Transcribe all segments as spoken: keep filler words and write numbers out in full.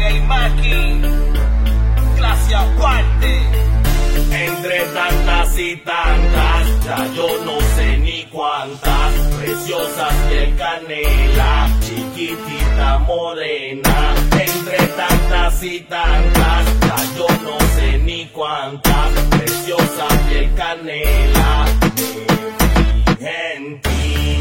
D J Maki, clase aparte. Entre tantas y tantas, ya yo no sé ni cuántas, preciosas de canela, chiquitita morena. Entre tantas y tantas, ya yo no sé ni cuántas, preciosas de canela, me fijé en ti.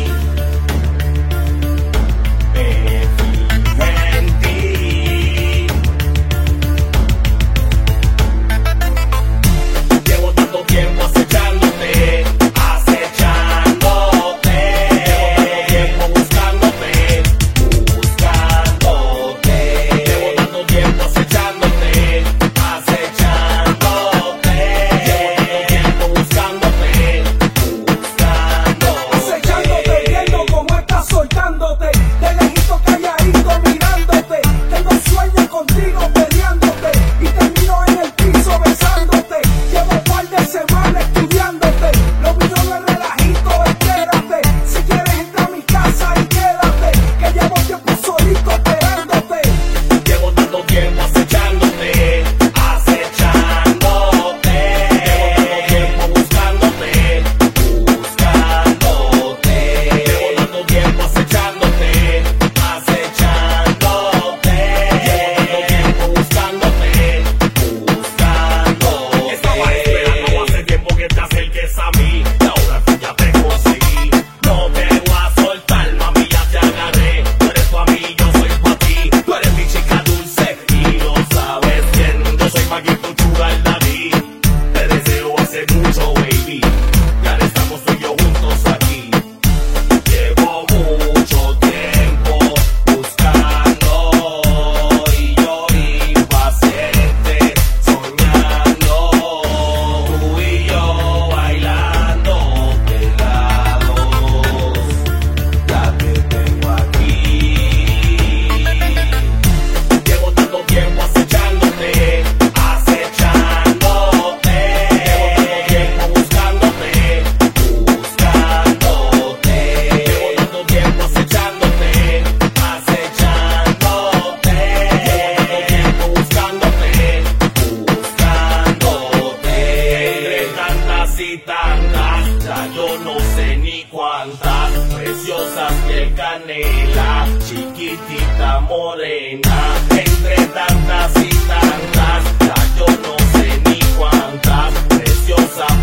Ya yo no sé ni cuántas, preciosas de canela, chiquitita morena. Entre tantas y tantas, ya yo no sé ni cuántas, preciosas